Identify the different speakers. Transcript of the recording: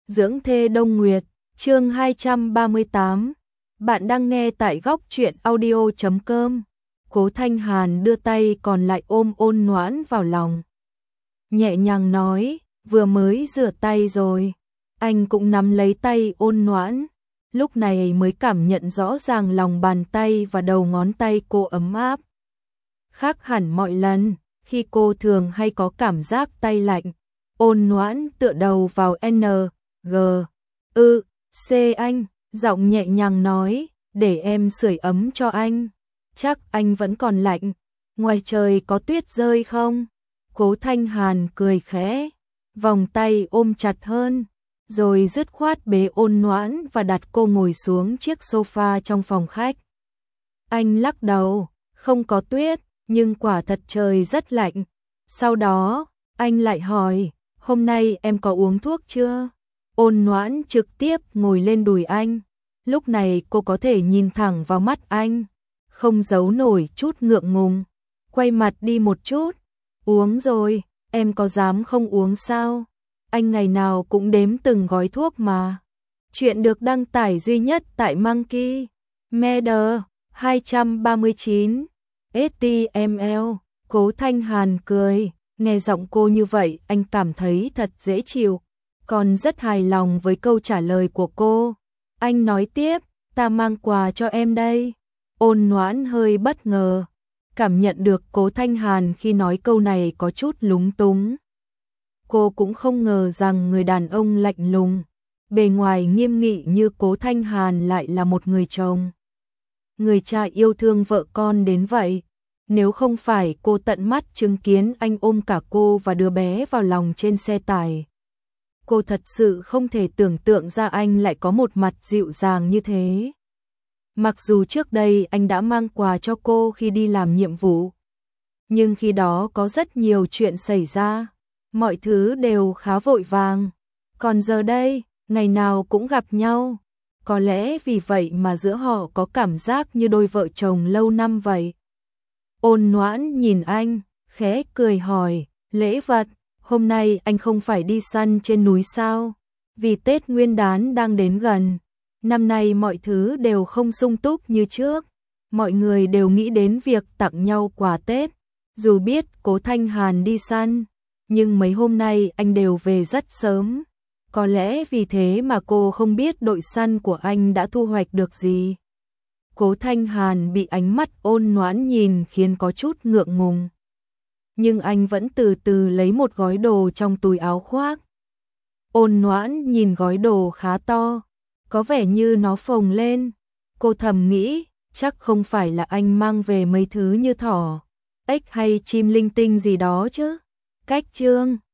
Speaker 1: Dưỡng thê Đông Nguyệt, chương 238. Bạn đang nghe tại góc truyện audio.com. Cố Thanh Hàn đưa tay còn lại ôm Ôn Noãn vào lòng. Nhẹ nhàng nói, vừa mới rửa tay rồi. Anh cũng nắm lấy tay Ôn Noãn. Lúc này mới cảm nhận rõ ràng lòng bàn tay và đầu ngón tay cô ấm áp. Khác hẳn mọi lần, khi cô thường hay có cảm giác tay lạnh. Ôn Noãn tựa đầu vào G, C anh, giọng nhẹ nhàng nói, để em sưởi ấm cho anh. Chắc anh vẫn còn lạnh, ngoài trời có tuyết rơi không? Cố Thanh Hàn cười khẽ, vòng tay ôm chặt hơn, rồi dứt khoát bế Ôn Noãn và đặt cô ngồi xuống chiếc sofa trong phòng khách. Anh lắc đầu, không có tuyết, nhưng quả thật trời rất lạnh. Sau đó, anh lại hỏi, hôm nay em có uống thuốc chưa? Ôn Noãn trực tiếp ngồi lên đùi anh. Lúc này cô có thể nhìn thẳng vào mắt anh, không giấu nổi chút ngượng ngùng. Quay mặt đi một chút. Uống rồi, em có dám không uống sao? Anh ngày nào cũng đếm từng gói thuốc mà. Chuyện được đăng tải duy nhất tại Monkey Media 239 HTML. Cố Thanh Hàn cười, nghe giọng cô như vậy anh cảm thấy thật dễ chịu, còn rất hài lòng với câu trả lời của cô. Anh nói tiếp, ta mang quà cho em đây. Ôn Noãn hơi bất ngờ, cảm nhận được Cố Thanh Hàn khi nói câu này có chút lúng túng. Cô cũng không ngờ rằng người đàn ông lạnh lùng, bề ngoài nghiêm nghị như Cố Thanh Hàn lại là một người chồng, người cha yêu thương vợ con đến vậy. Nếu không phải cô tận mắt chứng kiến anh ôm cả cô và đứa bé vào lòng trên xe tải, cô thật sự không thể tưởng tượng ra anh lại có một mặt dịu dàng như thế. Mặc dù trước đây anh đã mang quà cho cô khi đi làm nhiệm vụ, nhưng khi đó có rất nhiều chuyện xảy ra, mọi thứ đều khá vội vàng. Còn giờ đây, ngày nào cũng gặp nhau, có lẽ vì vậy mà giữa họ có cảm giác như đôi vợ chồng lâu năm vậy. Ôn Noãn nhìn anh, khẽ cười hỏi, lễ vật, hôm nay anh không phải đi săn trên núi sao? Vì Tết Nguyên đán đang đến gần, năm nay mọi thứ đều không sung túc như trước, mọi người đều nghĩ đến việc tặng nhau quà Tết. Dù biết Cố Thanh Hàn đi săn, nhưng mấy hôm nay anh đều về rất sớm. Có lẽ vì thế mà cô không biết đội săn của anh đã thu hoạch được gì. Cố Thanh Hàn bị ánh mắt Ôn Noãn nhìn khiến có chút ngượng ngùng. Nhưng anh vẫn từ từ lấy một gói đồ trong túi áo khoác. Ôn Noãn nhìn gói đồ khá to, có vẻ như nó phồng lên. Cô thầm nghĩ, chắc không phải là anh mang về mấy thứ như thỏ, ếch hay chim linh tinh gì đó chứ. Cách chương